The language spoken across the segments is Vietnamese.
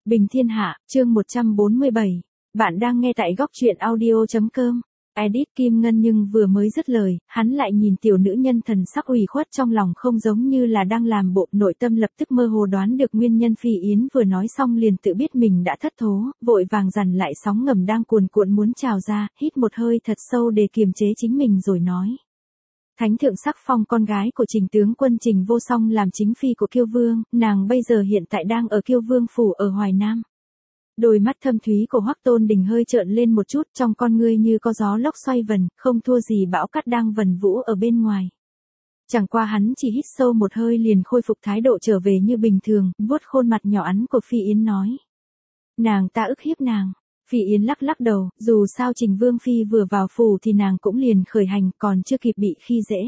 Bình Thiên Hạ, chương 147. Bạn đang nghe tại góc truyện audio.com. Edit Kim Ngân nhưng vừa mới dứt lời, hắn lại nhìn tiểu nữ nhân thần sắc ủy khuất trong lòng không giống như là đang làm bộ, nội tâm lập tức mơ hồ đoán được nguyên nhân. Phi Yến vừa nói xong liền tự biết mình đã thất thố, vội vàng dằn lại sóng ngầm đang cuồn cuộn muốn trào ra, hít một hơi thật sâu để kiềm chế chính mình rồi nói. Thánh thượng sắc phong con gái của Trình tướng quân Trình Vô Song làm chính phi của Kiêu Vương, nàng bây giờ hiện tại đang ở Kiêu Vương phủ ở Hoài Nam. Đôi mắt thâm thúy của Hoắc Tôn Đình hơi trợn lên một chút, trong con ngươi như có gió lốc xoay vần, không thua gì bão cát đang vần vũ ở bên ngoài. Chẳng qua hắn chỉ hít sâu một hơi liền khôi phục thái độ trở về như bình thường, vuốt khuôn mặt nhỏ ắn của Phi Yến nói. Nàng ta ức hiếp nàng. Phi Yến lắc lắc đầu, dù sao Trình Vương Phi vừa vào phủ thì nàng cũng liền khởi hành, còn chưa kịp bị khi dễ.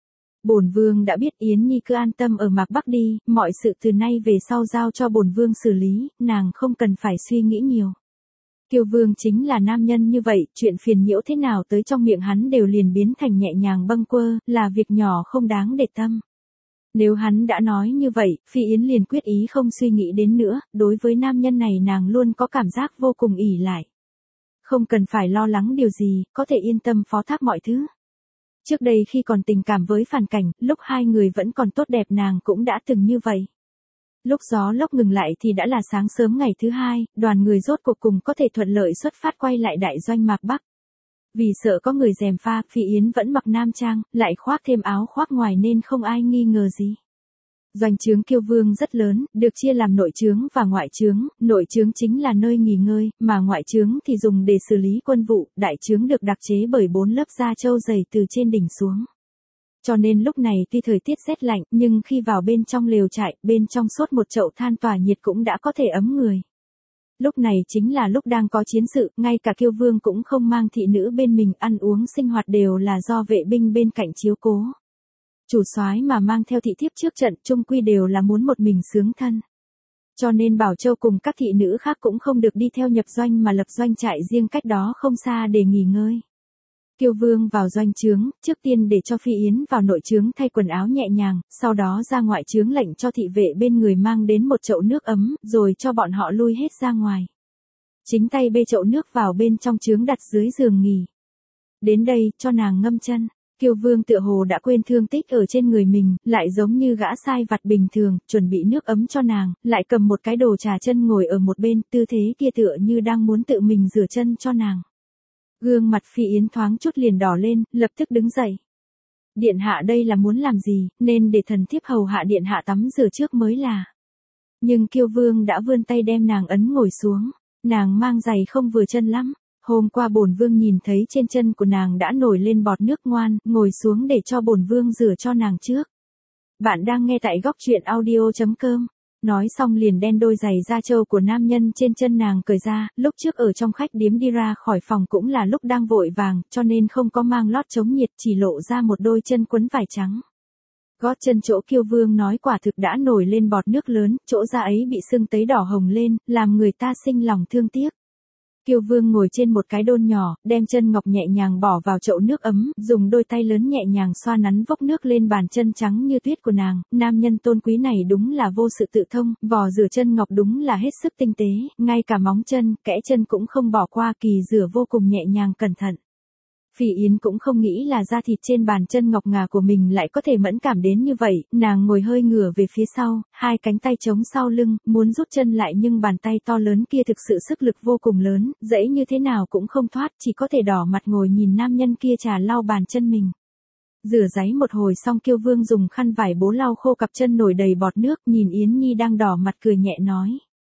Bổn Vương đã biết, Yến Nhi cứ an tâm ở Mạc Bắc đi, mọi sự từ nay về sau giao cho bổn Vương xử lý, nàng không cần phải suy nghĩ nhiều. Kiêu Vương chính là nam nhân như vậy, chuyện phiền nhiễu thế nào tới trong miệng hắn đều liền biến thành nhẹ nhàng bâng quơ, là việc nhỏ không đáng để tâm. Nếu hắn đã nói như vậy, Phi Yến liền quyết ý không suy nghĩ đến nữa, đối với nam nhân này nàng luôn có cảm giác vô cùng ỷ lại. Không cần phải lo lắng điều gì, có thể yên tâm phó thác mọi thứ. Trước đây khi còn tình cảm với Phản Cảnh, lúc hai người vẫn còn tốt đẹp nàng cũng đã từng như vậy. Lúc gió lốc ngừng lại thì đã là sáng sớm ngày thứ hai, đoàn người rốt cuộc cùng có thể thuận lợi xuất phát quay lại đại doanh Mạc Bắc. Vì sợ có người gièm pha, Phi Yến vẫn mặc nam trang, lại khoác thêm áo khoác ngoài nên không ai nghi ngờ gì. Doanh trướng Kiêu Vương rất lớn, được chia làm nội trướng và ngoại trướng, nội trướng chính là nơi nghỉ ngơi, mà ngoại trướng thì dùng để xử lý quân vụ, đại trướng được đặc chế bởi 4 lớp da trâu dày từ trên đỉnh xuống. Cho nên lúc này tuy thời tiết rét lạnh, nhưng khi vào bên trong lều trại, bên trong sốt một chậu than tỏa nhiệt cũng đã có thể ấm người. Lúc này chính là lúc đang có chiến sự, ngay cả Kiêu Vương cũng không mang thị nữ bên mình, ăn uống sinh hoạt đều là do vệ binh bên cạnh chiếu cố. Chủ soái mà mang theo thị thiếp trước trận chung quy đều là muốn một mình sướng thân. Cho nên Bảo Châu cùng các thị nữ khác cũng không được đi theo nhập doanh mà lập doanh trại riêng cách đó không xa để nghỉ ngơi. Kiêu Vương vào doanh trướng, trước tiên để cho Phi Yến vào nội trướng thay quần áo nhẹ nhàng, sau đó ra ngoại trướng lệnh cho thị vệ bên người mang đến một chậu nước ấm, rồi cho bọn họ lui hết ra ngoài. Chính tay bê chậu nước vào bên trong trướng đặt dưới giường nghỉ. Đến đây, cho nàng ngâm chân. Kiêu Vương tựa hồ đã quên thương tích ở trên người mình, lại giống như gã sai vặt bình thường, chuẩn bị nước ấm cho nàng, lại cầm một cái đồ trà chân ngồi ở một bên, tư thế kia tựa như đang muốn tự mình rửa chân cho nàng. Gương mặt Phi Yến thoáng chút liền đỏ lên, lập tức đứng dậy. Điện hạ đây là muốn làm gì, nên để thần thiếp hầu hạ điện hạ tắm rửa trước mới là. Nhưng Kiêu Vương đã vươn tay đem nàng ấn ngồi xuống, nàng mang giày không vừa chân lắm. Hôm qua bổn vương nhìn thấy trên chân của nàng đã nổi lên bọt nước, ngoan, ngồi xuống để cho bổn vương rửa cho nàng trước. Bạn đang nghe tại góc truyện audio.com. Nói xong liền đen đôi giày da trâu của nam nhân trên chân nàng cởi ra, lúc trước ở trong khách điếm đi ra khỏi phòng cũng là lúc đang vội vàng, cho nên không có mang lót chống nhiệt, chỉ lộ ra một đôi chân quấn vải trắng. Gót chân chỗ Kiêu Vương nói quả thực đã nổi lên bọt nước lớn, chỗ da ấy bị sưng tấy đỏ hồng lên, làm người ta sinh lòng thương tiếc. Kiêu Vương ngồi trên một cái đôn nhỏ, đem chân ngọc nhẹ nhàng bỏ vào chậu nước ấm, dùng đôi tay lớn nhẹ nhàng xoa nắn vốc nước lên bàn chân trắng như tuyết của nàng. Nam nhân tôn quý này đúng là vô sự tự thông, vò rửa chân ngọc đúng là hết sức tinh tế, ngay cả móng chân, kẽ chân cũng không bỏ qua, kỳ rửa vô cùng nhẹ nhàng cẩn thận. Phi Yến cũng không nghĩ là da thịt trên bàn chân ngọc ngà của mình lại có thể mẫn cảm đến như vậy, nàng ngồi hơi ngửa về phía sau, hai cánh tay chống sau lưng, muốn rút chân lại nhưng bàn tay to lớn kia thực sự sức lực vô cùng lớn, dẫy như thế nào cũng không thoát, chỉ có thể đỏ mặt ngồi nhìn nam nhân kia trà lau bàn chân mình. Rửa ráy một hồi xong, Kiêu Vương dùng khăn vải bố lau khô cặp chân nổi đầy bọt nước, nhìn Yến Nhi đang đỏ mặt cười nhẹ nói.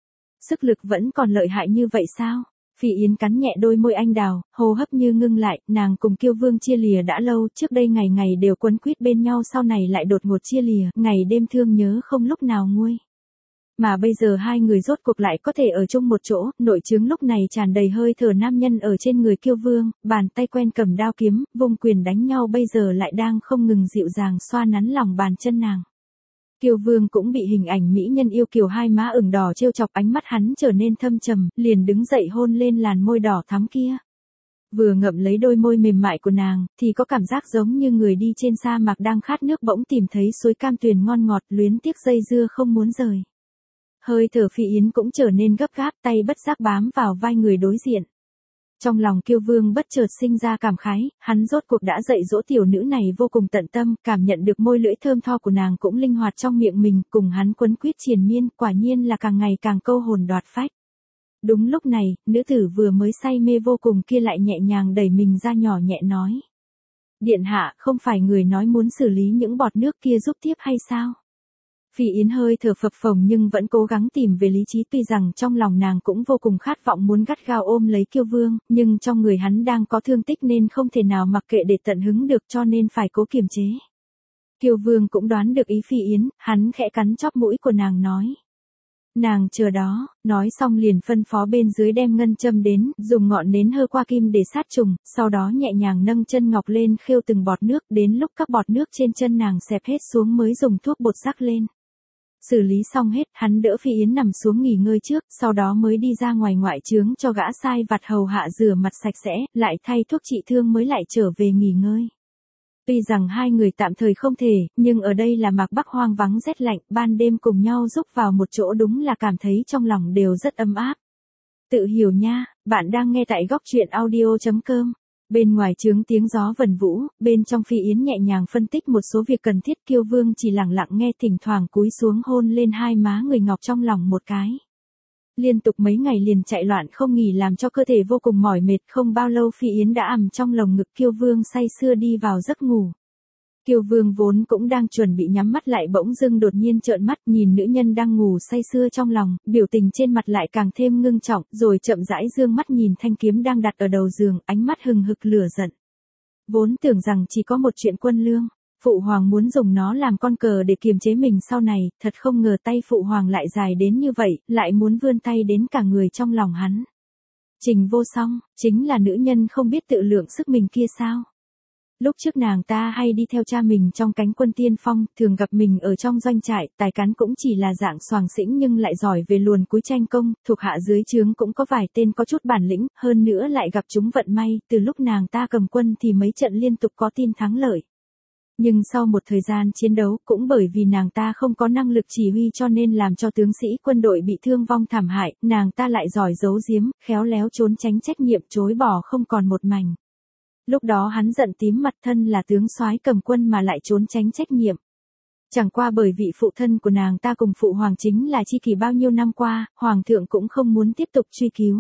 Sức lực vẫn còn lợi hại như vậy sao? Phi Yến cắn nhẹ đôi môi anh đào, hô hấp như ngưng lại, nàng cùng Kiêu Vương chia lìa đã lâu, trước đây ngày ngày đều quấn quýt bên nhau, sau này lại đột ngột chia lìa, ngày đêm thương nhớ không lúc nào nguôi. Mà bây giờ hai người rốt cuộc lại có thể ở chung một chỗ, nội trướng lúc này tràn đầy hơi thở nam nhân ở trên người Kiêu Vương, bàn tay quen cầm đao kiếm, vung quyền đánh nhau bây giờ lại đang không ngừng dịu dàng xoa nắn lòng bàn chân nàng. Kiêu Vương cũng bị hình ảnh mỹ nhân yêu kiều hai má ửng đỏ trêu chọc, ánh mắt hắn trở nên thâm trầm, liền đứng dậy hôn lên làn môi đỏ thắm kia. Vừa ngậm lấy đôi môi mềm mại của nàng, thì có cảm giác giống như người đi trên sa mạc đang khát nước bỗng tìm thấy suối cam tuyền ngon ngọt, luyến tiếc dây dưa không muốn rời. Hơi thở Phi Yến cũng trở nên gấp gáp, tay bất giác bám vào vai người đối diện. Trong lòng Kiêu Vương bất chợt sinh ra cảm khái, hắn rốt cuộc đã dạy dỗ tiểu nữ này vô cùng tận tâm, cảm nhận được môi lưỡi thơm tho của nàng cũng linh hoạt trong miệng mình, cùng hắn quấn quýt triền miên, quả nhiên là càng ngày càng câu hồn đoạt phách. Đúng lúc này, nữ tử vừa mới say mê vô cùng kia lại nhẹ nhàng đẩy mình ra nhỏ nhẹ nói. Điện hạ, không phải người nói muốn xử lý những bọt nước kia giúp tiếp hay sao? Phi Yến hơi thở phập phồng nhưng vẫn cố gắng tìm về lý trí, tuy rằng trong lòng nàng cũng vô cùng khát vọng muốn gắt gao ôm lấy Kiêu Vương, nhưng trong người hắn đang có thương tích nên không thể nào mặc kệ để tận hứng được, cho nên phải cố kiềm chế. Kiêu Vương cũng đoán được ý Phi Yến, hắn khẽ cắn chóp mũi của nàng nói. Nàng chờ đó, nói xong liền phân phó bên dưới đem ngân châm đến, dùng ngọn nến hơ qua kim để sát trùng, sau đó nhẹ nhàng nâng chân ngọc lên khêu từng bọt nước, đến lúc các bọt nước trên chân nàng xẹp hết xuống mới dùng thuốc bột rắc lên. Xử lý xong hết, hắn đỡ Phi Yến nằm xuống nghỉ ngơi trước, sau đó mới đi ra ngoài ngoại trướng cho gã sai vặt hầu hạ rửa mặt sạch sẽ, lại thay thuốc trị thương mới lại trở về nghỉ ngơi. Tuy rằng hai người tạm thời không thể, nhưng ở đây là mạc Bắc hoang vắng rét lạnh, ban đêm cùng nhau rúc vào một chỗ đúng là cảm thấy trong lòng đều rất ấm áp. Tự hiểu nha, bạn đang nghe tại góc truyện audio.com. Bên ngoài trướng tiếng gió vần vũ, bên trong Phi Yến nhẹ nhàng phân tích một số việc cần thiết, Kiêu Vương chỉ lặng lặng nghe, thỉnh thoảng cúi xuống hôn lên hai má người ngọc trong lòng một cái. Liên tục mấy ngày liền chạy loạn không nghỉ làm cho cơ thể vô cùng mỏi mệt, không bao lâu Phi Yến đã ằm trong lồng ngực Kiêu Vương say sưa đi vào giấc ngủ. Kiêu Vương vốn cũng đang chuẩn bị nhắm mắt lại bỗng dưng đột nhiên trợn mắt nhìn nữ nhân đang ngủ say sưa trong lòng, biểu tình trên mặt lại càng thêm ngưng trọng, rồi chậm rãi dương mắt nhìn thanh kiếm đang đặt ở đầu giường, ánh mắt hừng hực lửa giận. Vốn tưởng rằng chỉ có một chuyện quân lương, Phụ Hoàng muốn dùng nó làm con cờ để kiềm chế mình sau này, thật không ngờ tay Phụ Hoàng lại dài đến như vậy, lại muốn vươn tay đến cả người trong lòng hắn. Trình Vô Song, chính là nữ nhân không biết tự lượng sức mình kia sao? Lúc trước nàng ta hay đi theo cha mình trong cánh quân tiên phong, thường gặp mình ở trong doanh trại, tài cán cũng chỉ là dạng soàng xĩnh nhưng lại giỏi về luồn cúi tranh công, thuộc hạ dưới trướng cũng có vài tên có chút bản lĩnh, hơn nữa lại gặp chúng vận may, từ lúc nàng ta cầm quân thì mấy trận liên tục có tin thắng lợi. Nhưng sau một thời gian chiến đấu, cũng bởi vì nàng ta không có năng lực chỉ huy cho nên làm cho tướng sĩ quân đội bị thương vong thảm hại, nàng ta lại giỏi giấu giếm, khéo léo trốn tránh trách nhiệm, chối bỏ không còn một mảnh. Lúc đó hắn giận tím mặt, thân là tướng soái cầm quân mà lại trốn tránh trách nhiệm. Chẳng qua bởi vị phụ thân của nàng ta cùng Phụ Hoàng chính là tri kỷ bao nhiêu năm qua, Hoàng thượng cũng không muốn tiếp tục truy cứu.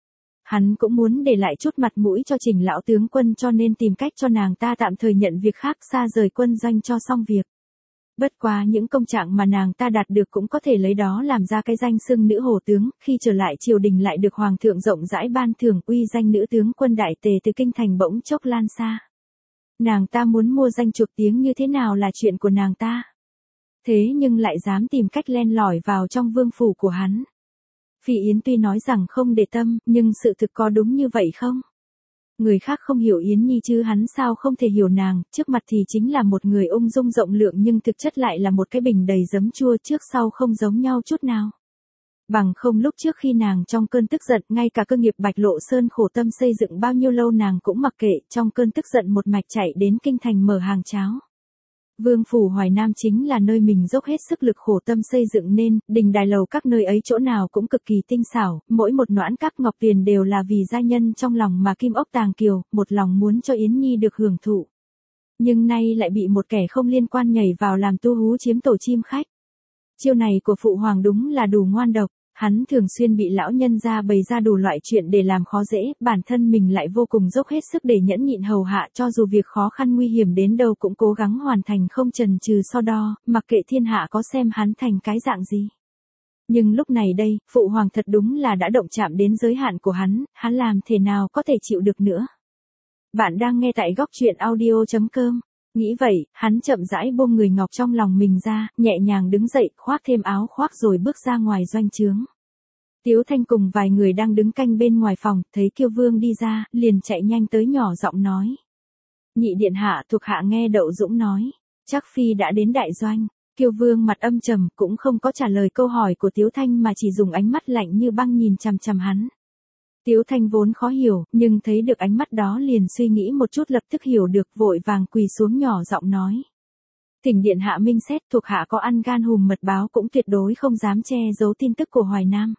Hắn cũng muốn để lại chút mặt mũi cho Trình lão tướng quân cho nên tìm cách cho nàng ta tạm thời nhận việc khác, xa rời quân doanh cho xong việc. Bất quá những công trạng mà nàng ta đạt được cũng có thể lấy đó làm ra cái danh xưng nữ hổ tướng, khi trở lại triều đình lại được Hoàng thượng rộng rãi ban thưởng, uy danh nữ tướng quân đại tề từ kinh thành bỗng chốc lan xa. Nàng ta muốn mua danh chuộc tiếng như thế nào là chuyện của nàng ta. Thế nhưng lại dám tìm cách len lỏi vào trong vương phủ của hắn. Phi Yến tuy nói rằng không để tâm, nhưng sự thực có đúng như vậy không? Người khác không hiểu Yến Nhi chứ hắn sao không thể hiểu nàng, trước mặt thì chính là một người ung dung rộng lượng nhưng thực chất lại là một cái bình đầy giấm chua, trước sau không giống nhau chút nào. Bằng không lúc trước khi nàng trong cơn tức giận, ngay cả cơ nghiệp Bạch Lộ Sơn khổ tâm xây dựng bao nhiêu lâu nàng cũng mặc kệ, trong cơn tức giận một mạch chạy đến kinh thành mở hàng cháo. Vương phủ Hoài Nam chính là nơi mình dốc hết sức lực khổ tâm xây dựng nên, đình đài lầu các nơi ấy chỗ nào cũng cực kỳ tinh xảo, mỗi một noãn các ngọc tiền đều là vì gia nhân trong lòng mà kim ốc tàng kiều, một lòng muốn cho Yến Nhi được hưởng thụ. Nhưng nay lại bị một kẻ không liên quan nhảy vào làm tu hú chiếm tổ chim khách. Chiêu này của Phụ Hoàng đúng là đủ ngoan độc. Hắn thường xuyên bị lão nhân gia bày ra đủ loại chuyện để làm khó dễ, bản thân mình lại vô cùng dốc hết sức để nhẫn nhịn hầu hạ, cho dù việc khó khăn nguy hiểm đến đâu cũng cố gắng hoàn thành không chần chừ so đo, mặc kệ thiên hạ có xem hắn thành cái dạng gì. Nhưng lúc này đây, Phụ Hoàng thật đúng là đã động chạm đến giới hạn của hắn làm thế nào có thể chịu được nữa. Bạn đang nghe tại góc truyện audio.com. Nghĩ vậy, hắn chậm rãi buông người ngọc trong lòng mình ra, nhẹ nhàng đứng dậy, khoác thêm áo khoác rồi bước ra ngoài doanh trướng. Tiếu Thanh cùng vài người đang đứng canh bên ngoài phòng, thấy Kiêu Vương đi ra, liền chạy nhanh tới nhỏ giọng nói. Nhị điện hạ, thuộc hạ nghe Đậu Dũng nói, chắc phi đã đến đại doanh. Kiêu Vương mặt âm trầm, cũng không có trả lời câu hỏi của Tiếu Thanh mà chỉ dùng ánh mắt lạnh như băng nhìn chằm chằm hắn. Tiếu Thanh vốn khó hiểu, nhưng thấy được ánh mắt đó liền suy nghĩ một chút lập tức hiểu được, vội vàng quỳ xuống nhỏ giọng nói. Thỉnh điện hạ minh xét, thuộc hạ có ăn gan hùm mật báo cũng tuyệt đối không dám che giấu tin tức của Hoài Nam.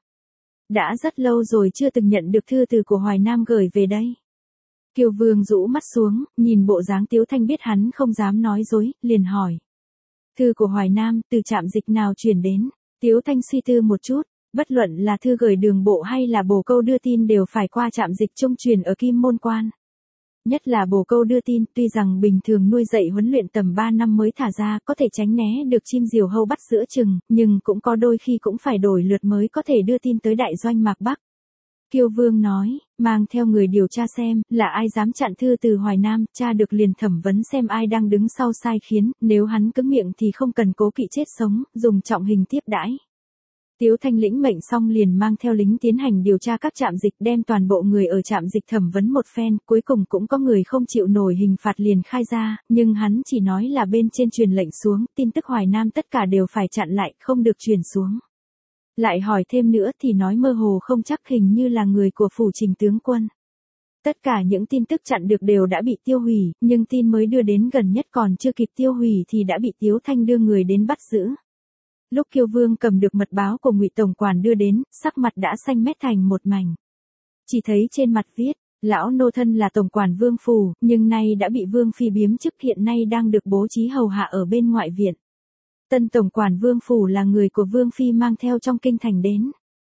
Đã rất lâu rồi chưa từng nhận được thư từ của Hoài Nam gửi về đây. Kiều Vương rũ mắt xuống, nhìn bộ dáng Tiếu Thanh biết hắn không dám nói dối, liền hỏi. Thư của Hoài Nam từ trạm dịch nào chuyển đến? Tiếu Thanh suy tư một chút, bất luận là thư gửi đường bộ hay là bồ câu đưa tin đều phải qua trạm dịch trung truyền ở Kim Môn Quan. Nhất là bồ câu đưa tin, tuy rằng bình thường nuôi dạy huấn luyện tầm 3 năm mới thả ra, có thể tránh né được chim diều hâu bắt giữa chừng, nhưng cũng có đôi khi cũng phải đổi lượt mới có thể đưa tin tới đại doanh Mạc Bắc. Kiều Vương nói, mang theo người điều tra xem, là ai dám chặn thư từ Hoài Nam, tra được liền thẩm vấn xem ai đang đứng sau sai khiến, nếu hắn cứng miệng thì không cần cố kỵ chết sống, dùng trọng hình tiếp đãi. Tiếu Thanh lĩnh mệnh xong liền mang theo lính tiến hành điều tra các trạm dịch, đem toàn bộ người ở trạm dịch thẩm vấn một phen, cuối cùng cũng có người không chịu nổi hình phạt liền khai ra, nhưng hắn chỉ nói là bên trên truyền lệnh xuống, tin tức Hoài Nam tất cả đều phải chặn lại, không được truyền xuống. Lại hỏi thêm nữa thì nói mơ hồ không chắc, hình như là người của phủ Trình tướng quân. Tất cả những tin tức chặn được đều đã bị tiêu hủy, nhưng tin mới đưa đến gần nhất còn chưa kịp tiêu hủy thì đã bị Tiếu Thanh đưa người đến bắt giữ. Lúc Kiều Vương cầm được mật báo của Ngụy tổng quản đưa đến, sắc mặt đã xanh mét thành một mảnh. Chỉ thấy trên mặt viết, lão nô thân là tổng quản Vương phủ, nhưng nay đã bị Vương phi biếm chức, hiện nay đang được bố trí hầu hạ ở bên ngoại viện. Tân tổng quản Vương phủ là người của Vương phi mang theo trong kinh thành đến.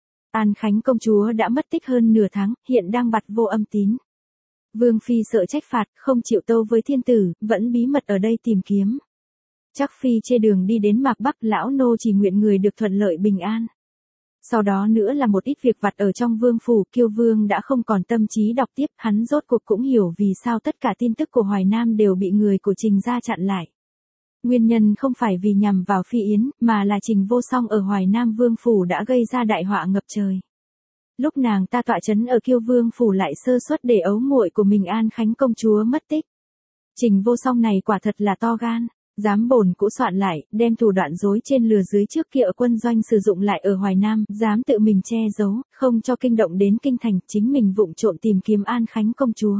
An Khánh công chúa đã mất tích hơn nửa tháng, hiện đang bặt vô âm tín. Vương phi sợ trách phạt, không chịu tâu với thiên tử, vẫn bí mật ở đây tìm kiếm. Chắc phi trên đường đi đến Mạc Bắc, lão nô chỉ nguyện người được thuận lợi bình an. Sau đó nữa là một ít việc vặt ở trong Vương phủ, Kiều Vương đã không còn tâm trí đọc tiếp, hắn rốt cuộc cũng hiểu vì sao tất cả tin tức của Hoài Nam đều bị người của Trình gia chặn lại. Nguyên nhân không phải vì nhằm vào Phi Yến, mà là Trình Vô Song ở Hoài Nam Vương phủ đã gây ra đại họa ngập trời. Lúc nàng ta tọa trấn ở Kiêu Vương phủ lại sơ suất để ấu muội của mình An Khánh công chúa mất tích. Trình Vô Song này quả thật là to gan, dám bổn cũ soạn lại, đem thủ đoạn dối trên lừa dưới trước kia ở quân doanh sử dụng lại ở Hoài Nam, dám tự mình che giấu, không cho kinh động đến kinh thành, chính mình vụng trộm tìm kiếm An Khánh công chúa.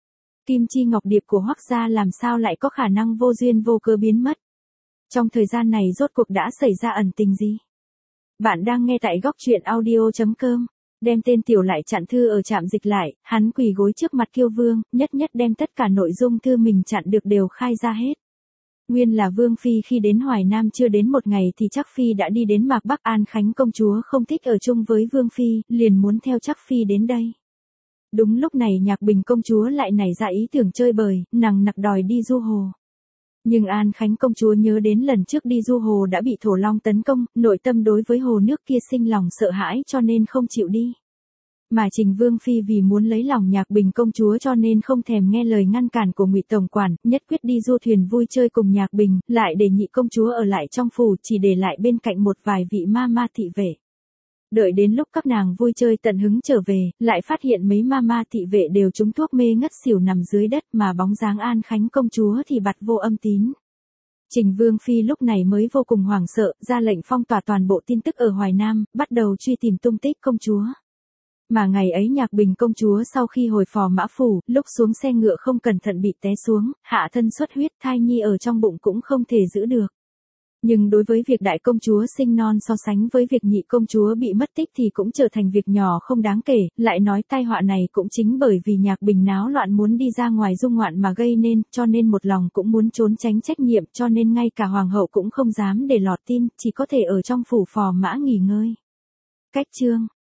Kim chi ngọc điệp của Hoắc gia làm sao lại có khả năng vô duyên vô cớ biến mất? Trong thời gian này rốt cuộc đã xảy ra ẩn tình gì? Bạn đang nghe tại góc truyện audio.com. Đem tên tiểu lại chặn thư ở trạm dịch lại, hắn quỳ gối trước mặt Kiêu Vương, nhất nhất đem tất cả nội dung thư mình chặn được đều khai ra hết. Nguyên là Vương phi khi đến Hoài Nam chưa đến một ngày thì Trắc phi đã đi đến Mạc Bắc, An Khánh công chúa không thích ở chung với Vương phi, liền muốn theo Trắc phi đến đây. Đúng lúc này Nhạc Bình công chúa lại nảy ra ý tưởng chơi bời, nàng nặc đòi đi du hồ. Nhưng An Khánh công chúa nhớ đến lần trước đi du hồ đã bị thổ long tấn công, nội tâm đối với hồ nước kia sinh lòng sợ hãi cho nên không chịu đi. Mà Trình Vương phi vì muốn lấy lòng Nhạc Bình công chúa cho nên không thèm nghe lời ngăn cản của Ngụy tổng quản, nhất quyết đi du thuyền vui chơi cùng Nhạc Bình, lại để Nhị công chúa ở lại trong phủ, chỉ để lại bên cạnh một vài vị ma ma thị vệ. Đợi đến lúc các nàng vui chơi tận hứng trở về, lại phát hiện mấy ma ma thị vệ đều trúng thuốc mê ngất xỉu nằm dưới đất, mà bóng dáng An Khánh công chúa thì bặt vô âm tín. Trình Vương phi lúc này mới vô cùng hoảng sợ, ra lệnh phong tỏa toàn bộ tin tức ở Hoài Nam, bắt đầu truy tìm tung tích công chúa. Mà ngày ấy Nhạc Bình công chúa sau khi hồi phò Mã phủ, lúc xuống xe ngựa không cẩn thận bị té xuống, hạ thân xuất huyết, thai nhi ở trong bụng cũng không thể giữ được. Nhưng đối với việc đại công chúa sinh non so sánh với việc nhị công chúa bị mất tích thì cũng trở thành việc nhỏ không đáng kể, lại nói tai họa này cũng chính bởi vì Nhạc Bình náo loạn muốn đi ra ngoài du ngoạn mà gây nên, cho nên một lòng cũng muốn trốn tránh trách nhiệm, cho nên ngay cả hoàng hậu cũng không dám để lọt tin, chỉ có thể ở trong phủ phò mã nghỉ ngơi. Cách chương